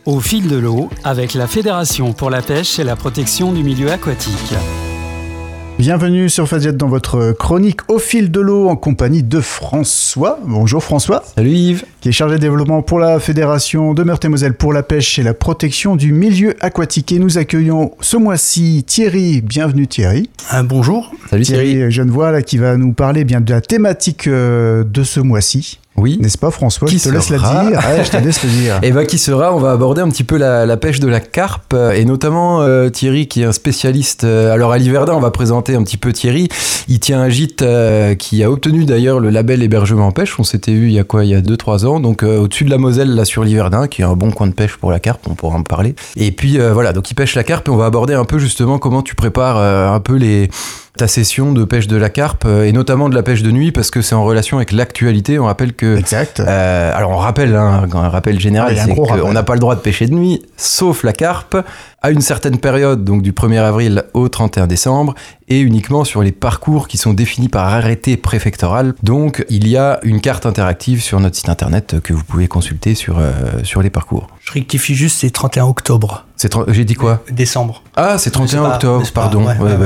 Au fil de l'eau, avec la Fédération pour la pêche et la protection du milieu aquatique. Bienvenue sur Fadjet dans votre chronique Au fil de l'eau en compagnie de François. Bonjour François. Salut Yves. Qui est chargé de développement pour la Fédération de Meurthe-et-Moselle pour la pêche et la protection du milieu aquatique. Et nous accueillons ce mois-ci Thierry. Bienvenue Thierry. Bonjour. Salut Thierry Genevois là, qui va nous parler bien de la thématique de ce mois-ci. Oui. N'est-ce pas François? Qui je te laisse la sera dire. Ouais, je te laisse le dire. Et qui sera, on va aborder un petit peu la pêche de la carpe et notamment Thierry qui est un spécialiste. Alors à l'Hiverdin, on va présenter un petit peu Thierry. Il tient un gîte qui a obtenu d'ailleurs le label hébergement en pêche. On s'était vu il y a 2-3 ans. Donc au-dessus de la Moselle, là sur l'Hiverdin, qui est un bon coin de pêche pour la carpe, on pourra en parler. Et puis voilà, donc il pêche la carpe et on va aborder un peu justement comment tu prépares un peu ta session de pêche de la carpe et notamment de la pêche de nuit parce que c'est en relation avec l'actualité. On rappelle que... Exact. Alors on rappelle, un rappel général, c'est qu'on n'a pas le droit de pêcher de nuit, sauf la carpe, à une certaine période, donc du 1er avril au 31 décembre, et uniquement sur les parcours qui sont définis par arrêté préfectoral. Donc il y a une carte interactive sur notre site internet que vous pouvez consulter sur les parcours. Je rectifie juste, c'est 31 octobre. J'ai dit quoi ? Décembre. Ah, c'est 31 octobre, pardon.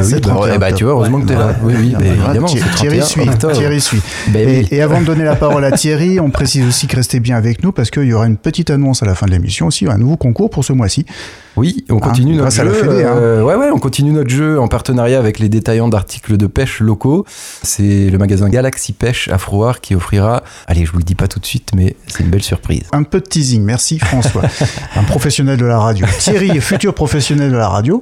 Tu vois, heureusement que t'es là. Oui, évidemment. Thierry suit. Et avant de donner la parole à Thierry, on précise aussi que restez bien avec nous parce qu'il y aura une petite annonce à la fin de l'émission aussi, un nouveau concours pour ce mois-ci. Oui, on continue notre jeu. Fédé, on continue notre jeu en partenariat avec les détaillants d'articles de pêche locaux. C'est le magasin Galaxy Pêche à Frouard qui offrira, allez, je vous le dis pas tout de suite, mais c'est une belle surprise. Un peu de teasing, merci François. Un professionnel de la radio. Thierry, futur professionnel de la radio,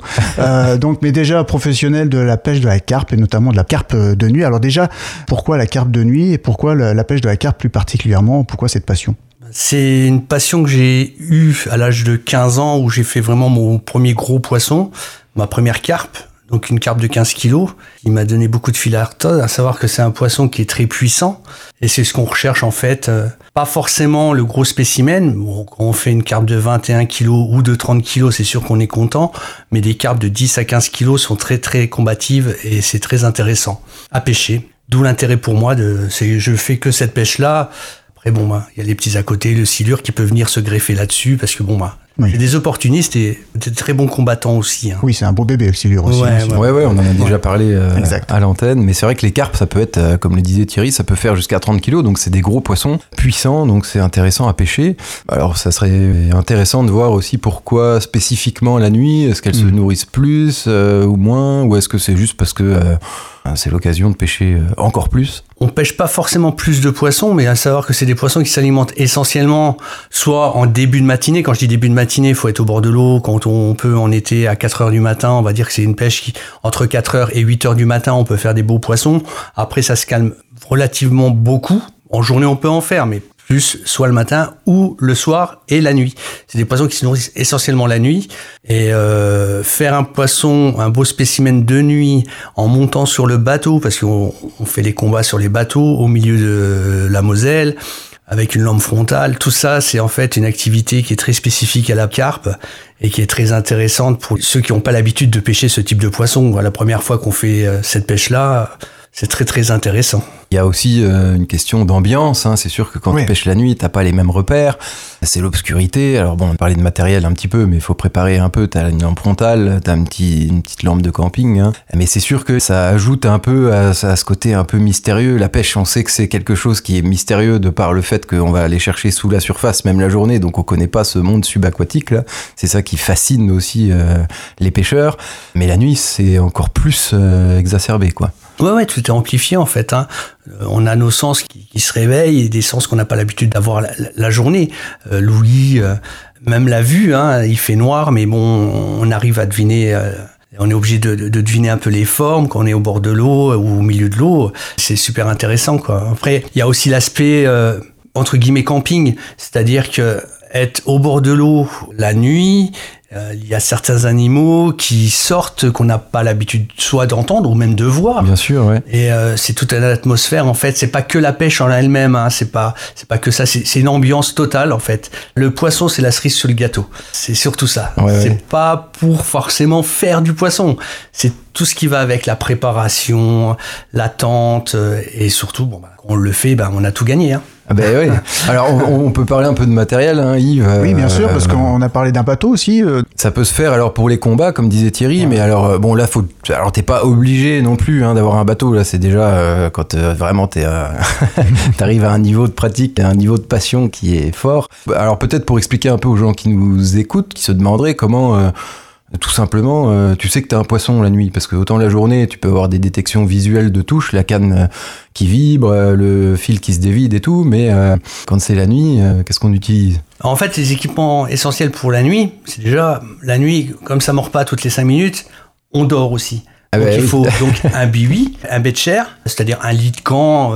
mais déjà professionnel de la pêche de la carpe et notamment de la carpe de nuit. Alors déjà, pourquoi la carpe de nuit et pourquoi la pêche de la carpe plus particulièrement? Pourquoi cette passion? C'est une passion que j'ai eue à l'âge de 15 ans où j'ai fait vraiment mon premier gros poisson, ma première carpe. Donc une carpe de 15 kilos, qui m'a donné beaucoup de fil à retordre, à savoir que c'est un poisson qui est très puissant. Et c'est ce qu'on recherche en fait. Pas forcément le gros spécimen. Bon, quand on fait une carpe de 21 kilos ou de 30 kilos, c'est sûr qu'on est content. Mais des carpes de 10 à 15 kilos sont très très combatives et c'est très intéressant à pêcher. D'où l'intérêt pour moi je fais que cette pêche-là. Après, il y a les petits à côté, le silure qui peut venir se greffer là-dessus parce que c'est des opportunistes et des très bons combattants aussi. Oui, c'est un beau bébé, le silure aussi. Ouais, on en a déjà parlé à l'antenne. Mais c'est vrai que les carpes, ça peut être, comme le disait Thierry, ça peut faire jusqu'à 30 kilos. Donc, c'est des gros poissons puissants. Donc, c'est intéressant à pêcher. Alors, ça serait intéressant de voir aussi pourquoi spécifiquement la nuit. Est-ce qu'elles se nourrissent plus ou moins? Ou est-ce que c'est juste parce que c'est l'occasion de pêcher encore plus? On pêche pas forcément plus de poissons, mais à savoir que c'est des poissons qui s'alimentent essentiellement soit en début de matinée. Quand je dis début de matinée, il faut être au bord de l'eau. Quand on peut en été à 4 heures du matin, on va dire que c'est une pêche qui, entre 4 heures et 8 heures du matin, on peut faire des beaux poissons. Après, ça se calme relativement beaucoup. En journée, on peut en faire, mais plus soit le matin ou le soir et la nuit. C'est des poissons qui se nourrissent essentiellement la nuit. Et faire un poisson, un beau spécimen de nuit en montant sur le bateau, parce qu'on fait les combats sur les bateaux au milieu de la Moselle, avec une lampe frontale, tout ça, c'est en fait une activité qui est très spécifique à la carpe et qui est très intéressante pour ceux qui n'ont pas l'habitude de pêcher ce type de poisson. La première fois qu'on fait cette pêche-là, c'est très très intéressant. Il y a aussi une question d'ambiance, C'est sûr que quand tu pêches la nuit, t'as pas les mêmes repères. C'est l'obscurité. Alors on parlait de matériel un petit peu, mais il faut préparer un peu. T'as une lampe frontale, t'as une petite lampe de camping. Mais c'est sûr que ça ajoute un peu à ce côté un peu mystérieux. La pêche, on sait que c'est quelque chose qui est mystérieux de par le fait qu'on va aller chercher sous la surface, même la journée. Donc on connaît pas ce monde subaquatique là. C'est ça qui fascine aussi les pêcheurs. Mais la nuit, c'est encore plus exacerbé, quoi. Ouais, tout est amplifié en fait. On a nos sens qui se réveillent et des sens qu'on n'a pas l'habitude d'avoir la journée. L'ouïe, même la vue, il fait noir, mais on arrive à deviner. On est obligé de deviner un peu les formes quand on est au bord de l'eau ou au milieu de l'eau. C'est super intéressant, quoi. Après, il y a aussi l'aspect entre guillemets camping, c'est-à-dire que être au bord de l'eau la nuit. Il y a certains animaux qui sortent qu'on n'a pas l'habitude soit d'entendre ou même de voir. Bien sûr, ouais. Et c'est toute une atmosphère en fait. C'est pas que la pêche en elle-même. C'est pas que ça. C'est une ambiance totale en fait. Le poisson, c'est la cerise sur le gâteau. C'est surtout ça. C'est pas pour forcément faire du poisson. C'est tout ce qui va avec la préparation, l'attente et surtout, quand on le fait, on a tout gagné. Ah ben oui. Alors on peut parler un peu de matériel, hein, Yves. Oui, bien sûr, parce qu'on a parlé d'un bateau aussi. Ça peut se faire alors pour les combats, comme disait Thierry, mais alors bon là alors t'es pas obligé non plus d'avoir un bateau. Là c'est déjà quand vraiment t'arrives à un niveau de pratique, à un niveau de passion qui est fort. Alors peut-être pour expliquer un peu aux gens qui nous écoutent, qui se demanderaient comment. Tout simplement, tu sais que t'as un poisson la nuit, parce que autant la journée, tu peux avoir des détections visuelles de touche, la canne qui vibre, le fil qui se dévide et tout, mais quand c'est la nuit, qu'est-ce qu'on utilise ? En fait, les équipements essentiels pour la nuit, c'est déjà, la nuit, comme ça mord pas toutes les 5 minutes, on dort aussi. Donc il faut donc un biwi, un bettcher, c'est-à-dire un lit de camp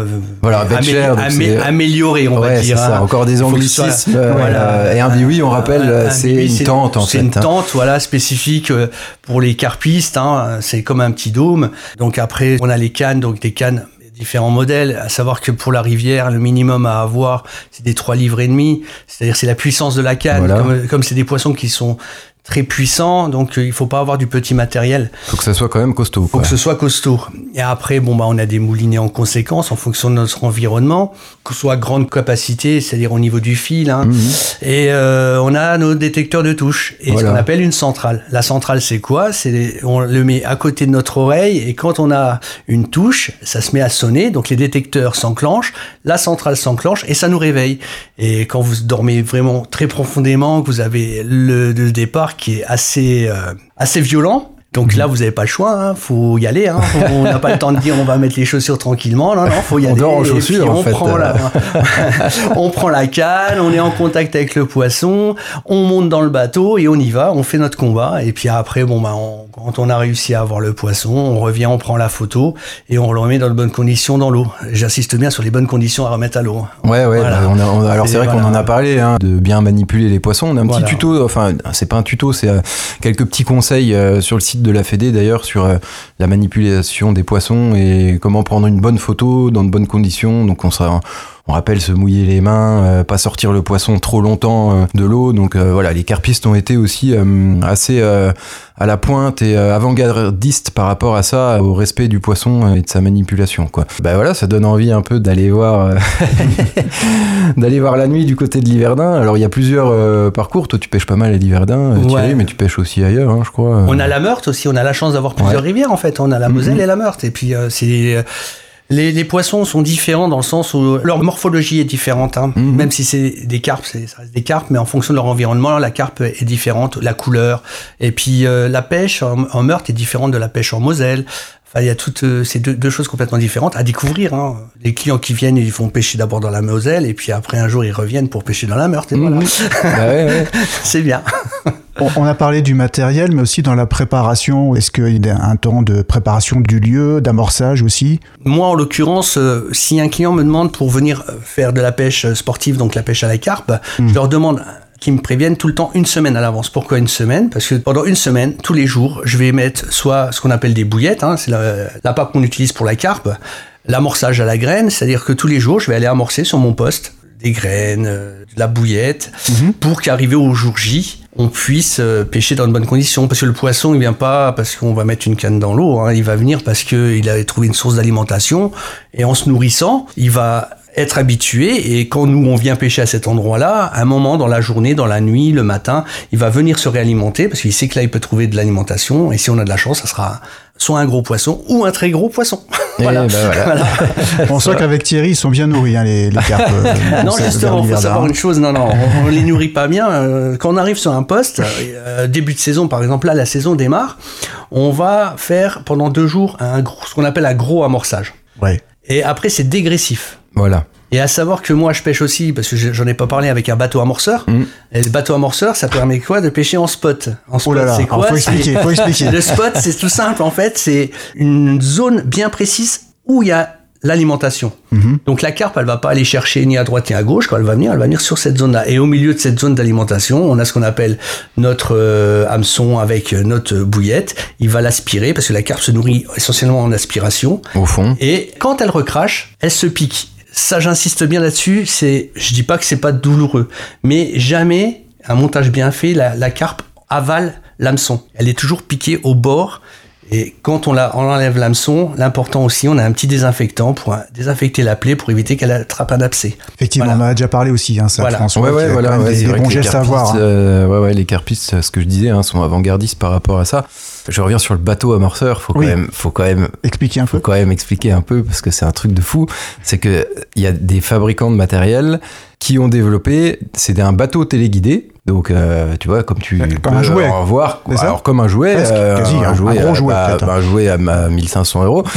amélioré, on va dire. C'est ça, encore des anglicismes. Et un biwi, on rappelle, c'est une tente en fait. C'est une tente, spécifique pour les carpistes. C'est comme un petit dôme. Donc après, on a les cannes, donc des cannes différents modèles, à savoir que pour la rivière, le minimum à avoir, c'est des 3,5 livres. C'est-à-dire c'est la puissance de la canne. Voilà. Comme c'est des poissons qui sont très puissant, donc il faut pas avoir du petit matériel. Faut que ça soit quand même costaud. Faut que ce soit costaud. Et après, on a des moulinets en conséquence, en fonction de notre environnement, que ce soit grande capacité, c'est-à-dire au niveau du fil. Et on a nos détecteurs de touche, et ce qu'on appelle une centrale. La centrale, c'est quoi ? On le met à côté de notre oreille, et quand on a une touche, ça se met à sonner, donc les détecteurs s'enclenchent, la centrale s'enclenche, et ça nous réveille. Et quand vous dormez vraiment très profondément, que vous avez le départ qui est assez violent. Donc là, vous n'avez pas le choix, faut y aller. On n'a pas le temps de dire on va mettre les chaussures tranquillement. Non, faut y aller. On dort en chaussures, en fait. On prend la canne, on est en contact avec le poisson, on monte dans le bateau et on y va, on fait notre combat. Et puis après, quand on a réussi à avoir le poisson, on revient, on prend la photo et on le remet dans de bonnes conditions dans l'eau. J'insiste bien sur les bonnes conditions à remettre à l'eau. Ouais. Voilà. Alors c'est vrai qu'on en a parlé, de bien manipuler les poissons. On a un petit tuto, enfin, c'est pas un tuto, c'est quelques petits conseils sur le site de la Fédé d'ailleurs sur la manipulation des poissons et comment prendre une bonne photo dans de bonnes conditions. Donc on rappelle se mouiller les mains, pas sortir le poisson trop longtemps de l'eau. Donc les carpistes ont été aussi assez à la pointe et avant-gardistes par rapport à ça, au respect du poisson et de sa manipulation, quoi. Ça donne envie un peu d'aller voir d'aller voir la nuit du côté de l'Yverdun. Alors il y a plusieurs parcours. Toi tu pêches pas mal à l'Yverdun, Thierry, mais tu pêches aussi ailleurs, je crois. On a la Meurthe aussi. On a la chance d'avoir plusieurs rivières en fait. On a la Moselle et la Meurthe. Et puis les poissons sont différents dans le sens où leur morphologie est différente. Même si c'est des carpes, ça reste des carpes, mais en fonction de leur environnement, la carpe est différente, la couleur. Et puis la pêche en Meurthe est différente de la pêche en Moselle. Enfin, il y a toutes ces deux choses complètement différentes à découvrir. Les clients qui viennent, ils vont pêcher d'abord dans la Moselle, et puis après un jour ils reviennent pour pêcher dans la Meurthe. Et voilà. C'est bien. On a parlé du matériel, mais aussi dans la préparation. Est-ce qu'il y a un temps de préparation du lieu, d'amorçage aussi ? Moi, en l'occurrence, si un client me demande pour venir faire de la pêche sportive, donc la pêche à la carpe, je leur demande qu'ils me préviennent tout le temps 1 semaine à l'avance. Pourquoi 1 semaine ? Parce que pendant 1 semaine, tous les jours, je vais mettre soit ce qu'on appelle des bouillettes, c'est la pape qu'on utilise pour la carpe, l'amorçage à la graine, c'est-à-dire que tous les jours, je vais aller amorcer sur mon poste des graines, de la bouillette, pour qu'arrivé au jour J, on puisse pêcher dans de bonnes conditions. Parce que le poisson, il vient pas parce qu'on va mettre une canne dans l'eau, il va venir parce qu'il a trouvé une source d'alimentation, et en se nourrissant, il va être habitué, et quand nous on vient pêcher à cet endroit-là, à un moment dans la journée, dans la nuit, le matin, il va venir se réalimenter parce qu'il sait que là il peut trouver de l'alimentation, et si on a de la chance, ça sera soit un gros poisson ou un très gros poisson. Voilà. On sent qu'avec Thierry, ils sont bien nourris, les carpes. Non, justement, il faut savoir une chose, on les nourrit pas bien. Quand on arrive sur un poste, début de saison par exemple, là la saison démarre, on va faire pendant 2 jours ce qu'on appelle un gros amorçage. Ouais. Et après c'est dégressif. Voilà. Et à savoir que moi je pêche aussi, parce que j'en ai pas parlé, avec un bateau amorceur. Et le bateau amorceur, ça permet quoi ? De pêcher en spot. En spot, c'est quoi ? Faut expliquer. Le spot, c'est tout simple en fait, c'est une zone bien précise où il y a l'alimentation. Donc la carpe, elle va pas aller chercher ni à droite ni à gauche. Quand elle va venir sur cette zone-là. Et au milieu de cette zone d'alimentation, on a ce qu'on appelle notre hameçon avec notre bouillette. Il va l'aspirer parce que la carpe se nourrit essentiellement en aspiration. Au fond. Et quand elle recrache, elle se pique. Ça, j'insiste bien là-dessus. Je dis pas que c'est pas douloureux, mais jamais un montage bien fait, la carpe avale l'hameçon. Elle est toujours piquée au bord. Et quand on enlève l'hameçon, l'important aussi, on a un petit désinfectant pour désinfecter la plaie pour éviter qu'elle attrape un abcès. Effectivement, on en a déjà parlé aussi, ça, voilà. François. Des bons gestes à avoir. Les carpistes, ce que je disais, sont avant-gardistes par rapport à ça. Je reviens sur le bateau amorceur. Faut quand même expliquer un peu parce que c'est un truc de fou. C'est que il y a des fabricants de matériel qui ont développé, c'est un bateau téléguidé. Donc, tu vois, comme un jouet. Voir, alors comme un jouet, un gros jouet, un jouet à 1500 €,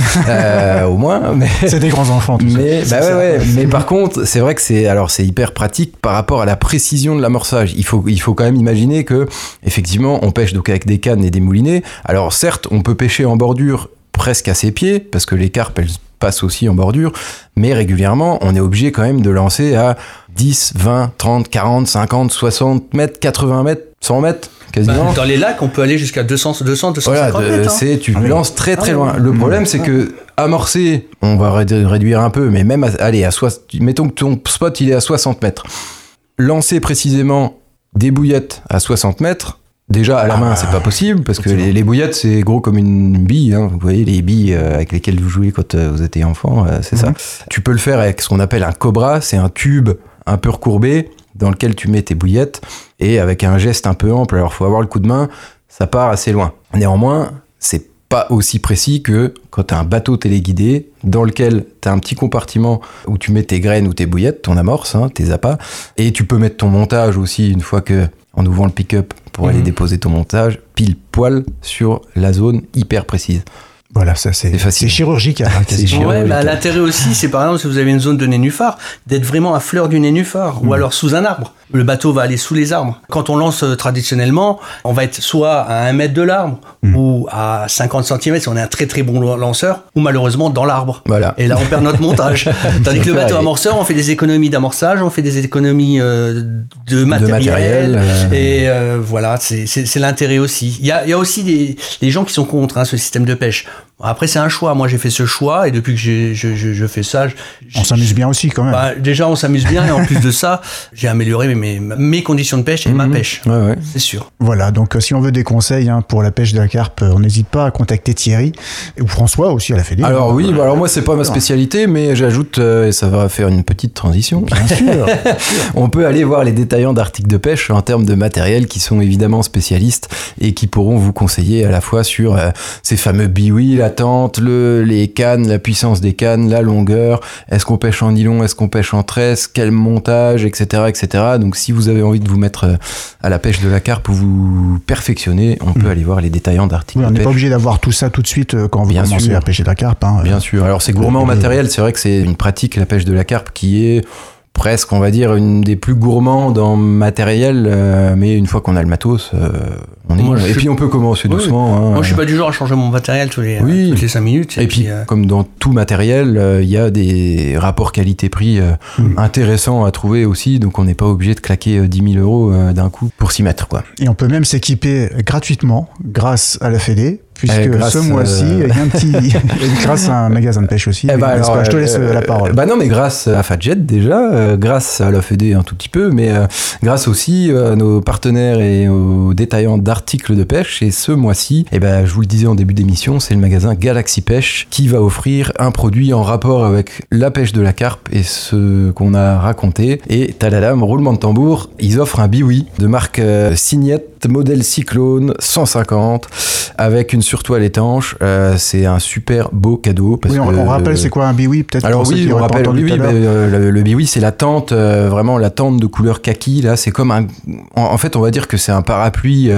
au moins. Mais c'est des grands enfants. Tout ça. Mais par contre, c'est vrai que c'est hyper pratique par rapport à la précision de l'amorçage. Il faut quand même imaginer que, effectivement, on pêche donc avec des cannes et des moulinets. Alors certes, on peut pêcher en bordure presque à ses pieds parce que les carpes, elles passent aussi en bordure, mais régulièrement, on est obligé quand même de lancer à 10, 20, 30, 40, 50, 60 mètres, 80 mètres, 100 mètres, quasiment. Dans les lacs, on peut aller jusqu'à 250 voilà, mètres. Tu lances très très loin. Le problème, c'est que amorcer, on va réduire un peu, mais même mettons que ton spot, il est à 60 mètres. Lancer précisément des bouillettes à 60 mètres, déjà, à la main, c'est pas possible, parce que les bouillettes, c'est gros comme une bille. Vous voyez, les billes avec lesquelles vous jouez quand vous étiez enfant, c'est ça. Tu peux le faire avec ce qu'on appelle un cobra, c'est un tube un peu recourbé dans lequel tu mets tes bouillettes, et avec un geste un peu ample. Alors, faut avoir le coup de main, ça part assez loin. Néanmoins, c'est pas aussi précis que quand tu as un bateau téléguidé dans lequel tu as un petit compartiment où tu mets tes graines ou tes bouillettes, ton amorce, tes appâts, et tu peux mettre ton montage aussi une fois que, en ouvrant le pick-up pour aller déposer ton montage, pile poil sur la zone hyper précise. Voilà, ça c'est chirurgical. L'intérêt aussi, c'est par exemple si vous avez une zone de nénuphar, d'être vraiment à fleur du nénuphar ou alors sous un arbre. Le bateau va aller sous les arbres. Quand on lance traditionnellement, on va être soit à 1 mètre de l'arbre ou à 50 cm si on est un très très bon lanceur, ou malheureusement dans l'arbre. Voilà. Et là on perd notre montage. Tandis que le bateau amorceur, on fait des économies d'amorçage, on fait des économies de matériel. Et voilà, c'est l'intérêt aussi. Il y a aussi des gens qui sont contre ce système de pêche. Après, c'est un choix. Moi, j'ai fait ce choix et depuis que je fais ça... On s'amuse bien aussi, quand même. Déjà, on s'amuse bien et en plus de ça, j'ai amélioré mes conditions de pêche et ma pêche. Ouais. C'est sûr. Voilà, donc si on veut des conseils pour la pêche de la carpe, on n'hésite pas à contacter Thierry ou François aussi à la Fédé. Alors oui, alors moi, c'est pas ma spécialité, mais j'ajoute, et ça va faire une petite transition. Bien sûr. On peut aller voir les détaillants d'articles de pêche en termes de matériel qui sont évidemment spécialistes et qui pourront vous conseiller à la fois sur ces fameux biouis, la tente, les cannes, la puissance des cannes, la longueur, est-ce qu'on pêche en nylon, est-ce qu'on pêche en tresse, quel montage, etc., etc. Donc si vous avez envie de vous mettre à la pêche de la carpe ou vous perfectionner, on peut aller voir les détaillants d'articles de pêche. On n'est pas obligé d'avoir tout ça tout de suite quand vous commencez à pêcher de la carpe. Bien sûr. Alors c'est gourmand en matériel, c'est vrai que c'est une pratique, la pêche de la carpe, qui est presque, on va dire, une des plus gourmandes en matériel, mais une fois qu'on a le matos, on est bon. Et puis on peut commencer doucement. Moi, je suis pas du genre à changer mon matériel toutes les 5 minutes. Et puis, comme dans tout matériel, il y a des rapports qualité-prix intéressants à trouver aussi, donc on n'est pas obligé de claquer 10 000 € d'un coup pour s'y mettre, quoi. Et on peut même s'équiper gratuitement grâce à la Fédé. Puisque ce mois-ci, il y a un petit... grâce à un magasin de pêche aussi. Alors, je te laisse la parole. Non, mais grâce à Fadjet déjà, grâce à la Fédé un tout petit peu, mais grâce aussi à nos partenaires et aux détaillants d'articles de pêche. Et ce mois-ci, je vous le disais en début d'émission, c'est le magasin Galaxy Pêche qui va offrir un produit en rapport avec la pêche de la carpe et ce qu'on a raconté. Et tadadam, roulement de tambour, ils offrent un biwi de marque Signette, modèle Cyclone 150, avec une surtoile étanche. C'est un super beau cadeau. Parce on rappelle c'est quoi un biwi peut-être. Alors oui, on rappelle. Le biwi, c'est la tente, vraiment la tente de couleur kaki. Là, c'est comme en fait, on va dire que c'est un parapluie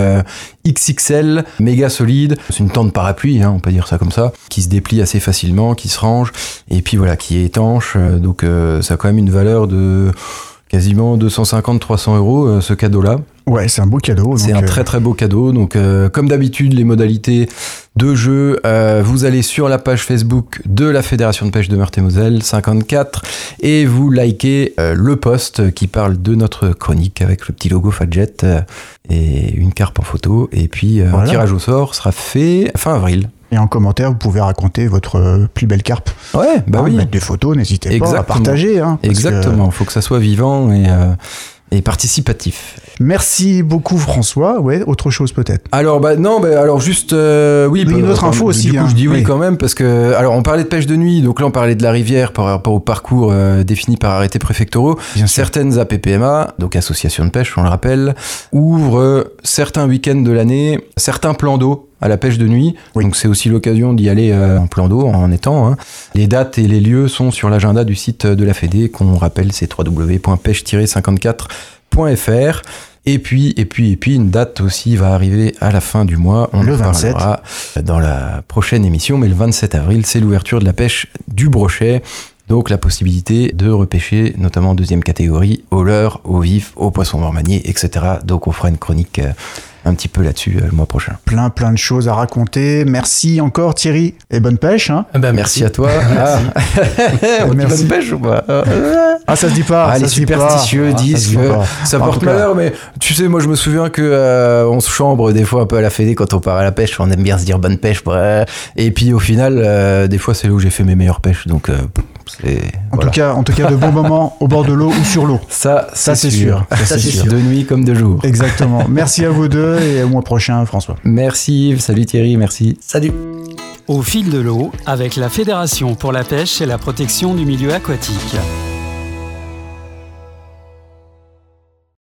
XXL, méga solide. C'est une tente parapluie, on peut dire ça comme ça, qui se déplie assez facilement, qui se range, et puis voilà, qui est étanche. Donc ça a quand même une valeur de quasiment 250-300 € ce cadeau-là. Ouais, c'est un beau cadeau. C'est un très très beau cadeau. Donc comme d'habitude, les modalités de jeu, vous allez sur la page Facebook de la Fédération de pêche de Meurthe-et-Moselle 54 et vous likez le post qui parle de notre chronique avec le petit logo Fadjet et une carpe en photo. Et puis un tirage au sort sera fait fin avril. Et en commentaire, vous pouvez raconter votre plus belle carpe. Ouais, oui. Mettre des photos, n'hésitez pas à partager. Exactement, il faut que ça soit vivant et participatif. Merci beaucoup François. Ouais, autre chose peut-être. Alors juste oui. Une autre info aussi. Du coup, je dis oui quand même parce que alors on parlait de pêche de nuit, donc là on parlait de la rivière par rapport au parcours défini par arrêtés préfectoraux. Certaines APPMA, donc associations de pêche, on le rappelle, ouvrent certains week-ends de l'année, certains plans d'eau à la pêche de nuit. Oui. Donc c'est aussi l'occasion d'y aller en plan d'eau, en étang. Hein. Les dates et les lieux sont sur l'agenda du site de la Fédé, qu'on rappelle, c'est www.pêche-54.fr. Et puis, une date aussi va arriver à la fin du mois. On en parlera dans la prochaine émission, mais le 27 avril, c'est l'ouverture de la pêche du brochet. Donc la possibilité de repêcher, notamment en deuxième catégorie, au leurre, au vif, au poisson mort manier, etc. Donc on fera une chronique un petit peu là-dessus le mois prochain. Plein de choses à raconter. Merci encore Thierry et bonne pêche. Hein. Merci à toi. Merci. Bonne pêche ou pas ça se dit pas. Les superstitieux disent que ça porte malheur, mais tu sais, moi je me souviens que on se chambre des fois un peu à la Fédé quand on part à la pêche, on aime bien se dire bonne pêche. Et puis au final, des fois c'est là où j'ai fait mes meilleures pêches. Donc en tout cas, de bons moments au bord de l'eau ou sur l'eau. Ça c'est sûr. Ça c'est sûr. De nuit comme de jour. Exactement. Merci à vous deux et au mois prochain, François. Merci. Salut Thierry. Merci. Salut. Au fil de l'eau, avec la Fédération pour la pêche et la protection du milieu aquatique.